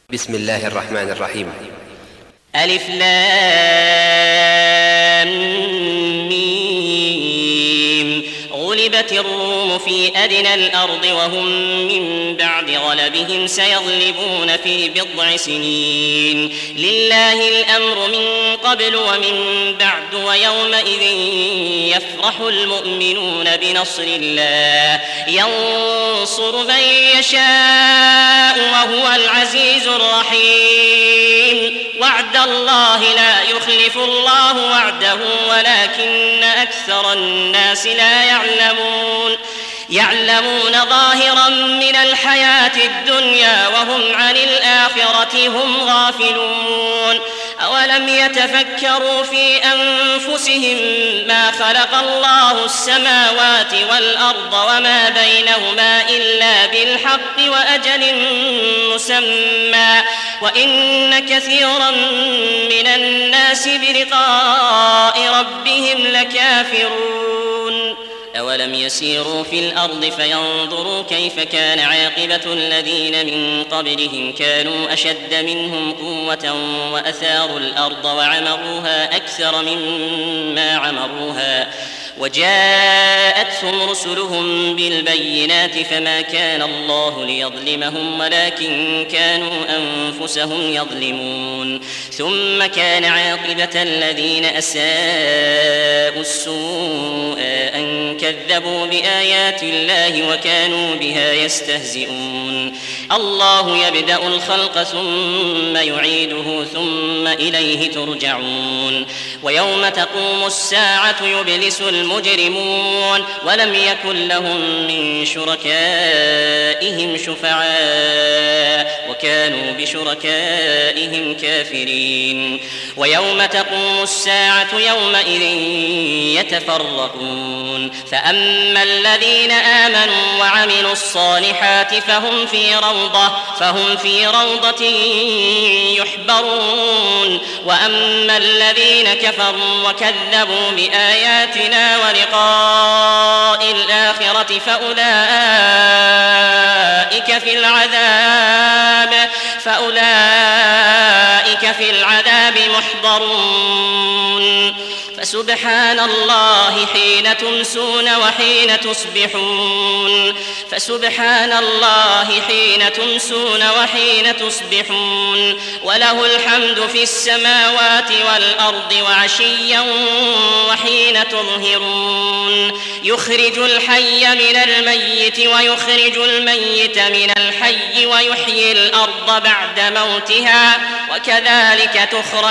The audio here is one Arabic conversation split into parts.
بسم الله الرحمن الرحيم. ألف لام ميم. غلبت الروم في أدنى الأرض وهم من بعد غلبهم سيغلبون في بضع سنين. لله الأمر من قبل ومن بعد ويومئذ يفرح المؤمنون بنصر الله ينصر من يشاء وهو العزيز الرحيم. وعد الله لا يخلف الله وعده ولكن أكثر الناس لا يعلمون ظاهرا من الحياة الدنيا وهم عن الآخرة هم غافلون. أولم يتفكروا في أنفسهم ما خلق الله السماوات والأرض وما بينهما إلا بالحق وأجل مسمى وإن كثيرا من الناس بلقاء ربهم لكافرون. أولم يسيروا في الأرض فينظروا كيف كان عاقبة الذين من قبلهم كانوا أشد منهم قوة وأثاروا الأرض وعمروها أكثر مما عمروها وجاءتهم رسلهم بالبينات فما كان الله ليظلمهم ولكن كانوا أنفسهم يظلمون. ثم كان عاقبة الذين أساءوا السوء أن كذبوا بآيات الله وكانوا بها يستهزئون. الله يبدأ الخلق ثم يعيده ثم إليه ترجعون. ويوم تقوم الساعة يبلس المجرمون ولم يكن لهم من شركائهم شفعاء وكانوا بشركائهم كافرين. ويوم تقوم الساعة يومئذ يتفرقون فأما الذين آمنوا وعملوا الصالحات فهم في روضة يحبرون. وأما الذين كفروا وكذبوا بآياتنا ولقاء الآخرة فأولئك في العذاب محضرون. فسبحان الله حين تمسون وحين تصبحون. وله الحمد في السماوات والأرض وعشيا وحين تظهرون. يخرج الحي من الميت ويخرج الميت من الحي ويحيي الأرض بعد موتها وكذلك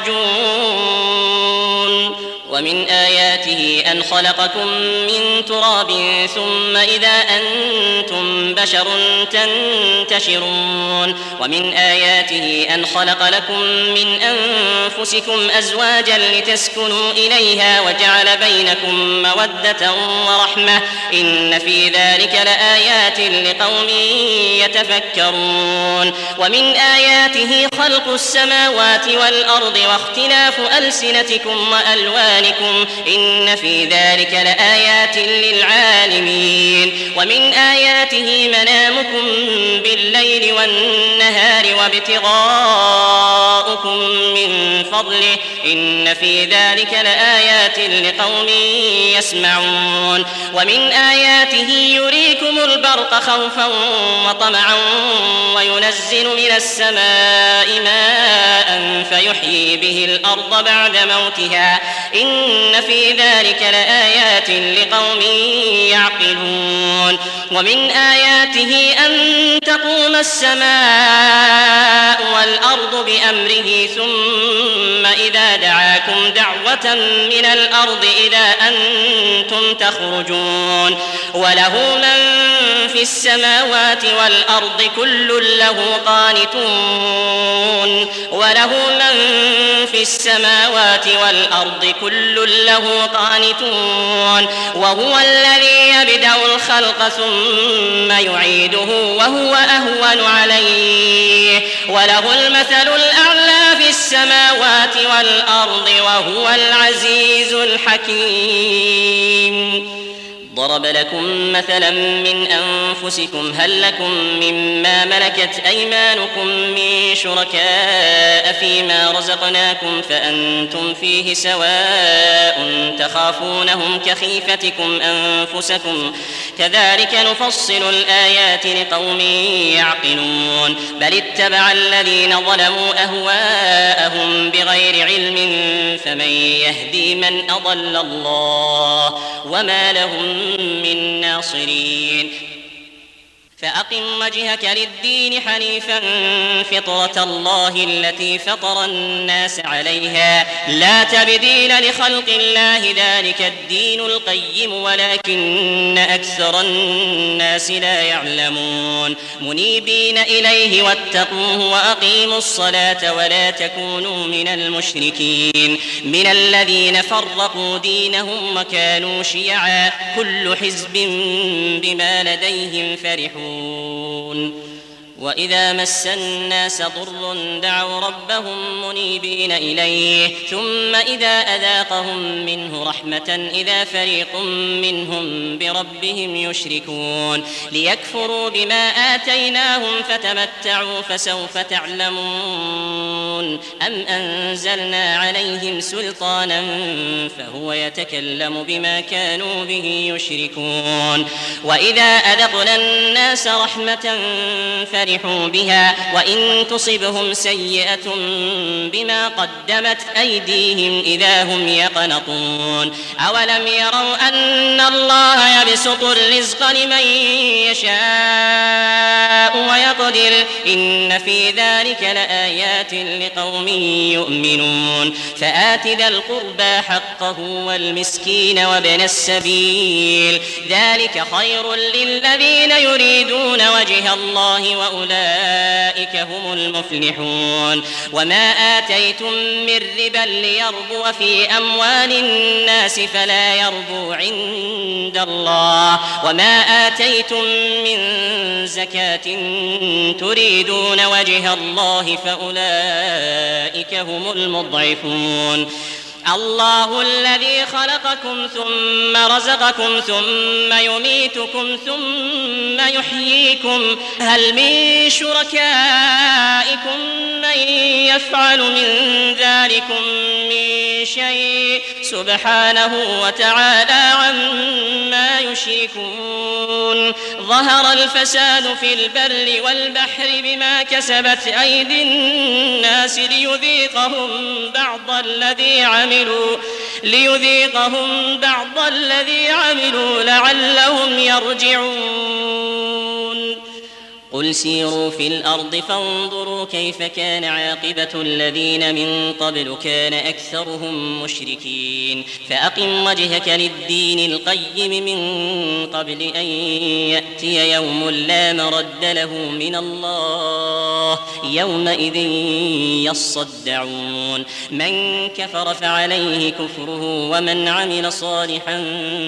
تخرجون. ومن آياته أن خلقكم من تراب ثم إذا أنتم بشر تنتشرون. ومن آياته أن خلق لكم من أنفسكم أزواجا لتسكنوا إليها وجعل بينكم مودة ورحمة إن في ذلك لآيات لقوم يتفكرون. ومن آياته خلق السماوات والأرض واختلاف ألسنتكم وألوانكم إن في ذلك لآيات للعالمين. ومن آياته منامكم بالليل والنهار وابتغاؤكم من فضله إن في ذلك لآيات لقوم يسمعون. ومن آياته يريكم البرق خوفا وطمعا وينزل من السماء ماء فيحيي به الأرض بعد موتها إن في ذلك لآيات لقوم يعقلون. ومن آياته أن تقوم السماء والأرض بأمره ثم إذا دعاكم دعوة من الأرض إذا أنتم تخرجون. وله من في السماوات والأرض كل له قانتون وهو الذي يبدأ الخلق ثم يعيده وهو أهون عليه وله المثل الأعلى في السماوات والأرض وهو العزيز الحكيم. ضرب لكم مثلا من أنفسكم هل لكم مما ملكت أيمانكم من شركاء فيما رزقناكم فأنتم فيه سواء تخافونهم كخيفتكم أنفسكم كذلك نفصل الآيات لقوم يعقلون بل اتبع الذين ظلموا أهواءهم بغير علم فمن يهدي من أضل الله وما لهم من ناصرين فأقم وجهك للدين حنيفا فطرة الله التي فطر الناس عليها لا تبديل لخلق الله ذلك الدين القيم ولكن أكثر الناس لا يعلمون منيبين إليه واتقوه وأقيموا الصلاة ولا تكونوا من المشركين من الذين فرقوا دينهم وكانوا شيعا كل حزب بما لديهم فرحون وإذا مس الناس ضر دعوا ربهم منيبين إليه ثم إذا أذاقهم منه رحمة إذا فريق منهم بربهم يشركون ليكفروا بما آتيناهم فتمتعوا فسوف تعلمون أم أنزلنا عليهم سلطانا فهو يتكلم بما كانوا به يشركون وإذا أذقنا الناس رحمة فرحوا بها وإن تصبهم سيئة بما قدمت أيديهم إذا هم يقنطون أولم يروا أن الله يبسط الرزق لمن يشاء ويقدر إن في ذلك لآيات لقوم يؤمنون فآت ذا القربى حقه والمسكين وابن السبيل ذلك خير للذين يريدون وجه الله وأولئك هم المفلحون وما آتيتم من ربا ليربو في أموال الناس فلا يربو عند الله وما آتيتم من زكاة تريدون وجه الله فأولئك هم المضعفون الله الذي خلقكم ثم رزقكم ثم يميتكم ثم يحييكم هل من شركائكم من يفعل من ذلكم من شيء سبحانه وتعالى عما يشركون ظهر الفساد في البر والبحر بما كسبت أيدي الناس ليذيقهم بعض الذي عملوا لعلهم يرجعون قل سيروا في الأرض فانظروا كيف كان عاقبة الذين من قبل كان أكثرهم مشركين فأقم وجهك للدين القيم من قبل أن يأتي يوم لا مرد له من الله يومئذ يصدعون من كفر فعليه كفره ومن عمل صالحا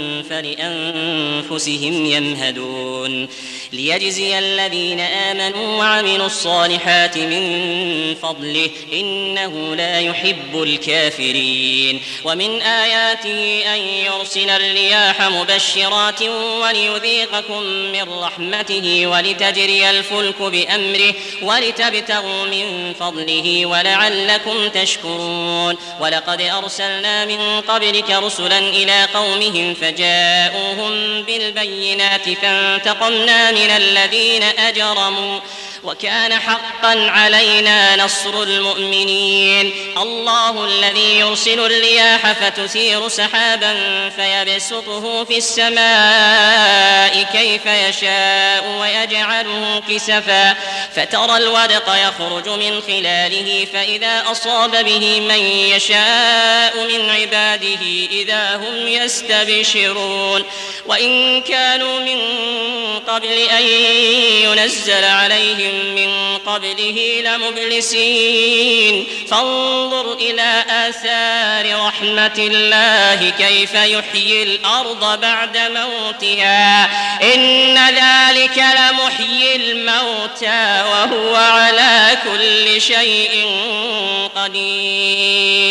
فلأنفسهم يمهدون ليجزي الذين آمنوا وعملوا الصالحات من فضله إنه لا يحب الكافرين ومن آياته أن يرسل الرياح مبشرات وليذيقكم من رحمته ولتجري الفلك بأمره ولتبتغوا من فضله ولعلكم تشكرون ولقد أرسلنا من قبلك رسلا إلى قومهم فجاءوهم بالبينات فانتقمنا من الذين أجرموا وكان حقا علينا نصر المؤمنين الله الذي يرسل الرياح فتثير سحابا فيبسطه في السماء كيف يشاء ويجعله كسفا فترى الودق يخرج من خلاله فإذا أصاب به من يشاء من عباده إذا هم يستبشرون وإن كانوا من قبل أن ينزل عليهم من قبله لمبلسين فانظر إلى آثار رحمة الله كيف يحيي الأرض بعد موتها إن ذلك لمحيي الموتى وهو على كل شيء قدير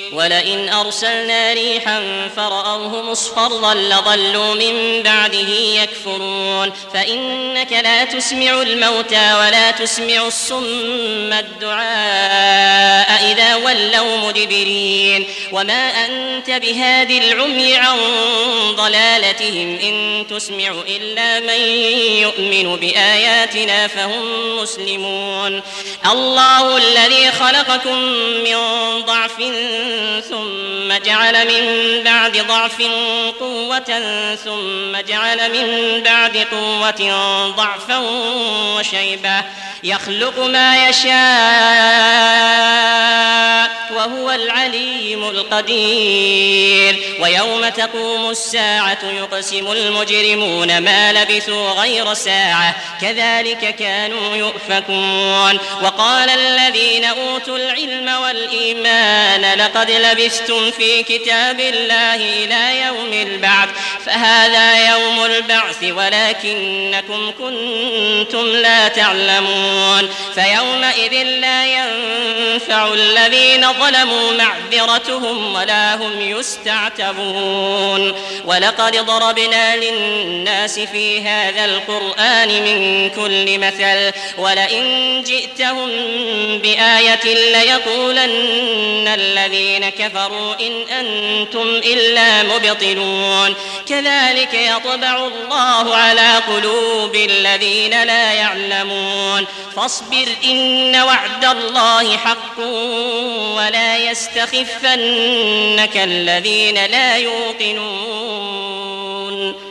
ولئن أرسلنا ريحا فرأوه مصفرا لظلوا من بعده يكفرون فإنك لا تسمع الموتى ولا تسمع الصم الدعاء إذا ولوا مدبرين وما أنت بهاد العمي عن ضلالتهم إن تسمع إلا من يؤمن بآياتنا فهم مسلمون الله الذي خلقكم من ضعف ثم جعل من بعد ضعف قوة ثم جعل من بعد قوة ضعفا وشيبة يخلق ما يشاء وهو العليم القدير ويوم تقوم الساعة يقسم المجرمون ما لبثوا غير ساعة كذلك كانوا يؤفكون وقال الذين أوتوا العلم والإيمان لقد لبثتم في كتاب الله إلى يوم البعث فهذا يوم البعث ولكنكم كنتم لا تعلمون فيومئذ لا ينفع الذين ظلموا معذرتهم ولا هم يستعتبون ولقد ضربنا للناس في هذا القرآن من كل مثل ولئن جئتهم بآية ليقولن الذين كفروا إن أنتم إلا مبطلون كذلك يطبع الله على قلوب الذين لا يعلمون فاصبر إن وعد الله حق ولا يستخفنك الذين لا يوقنون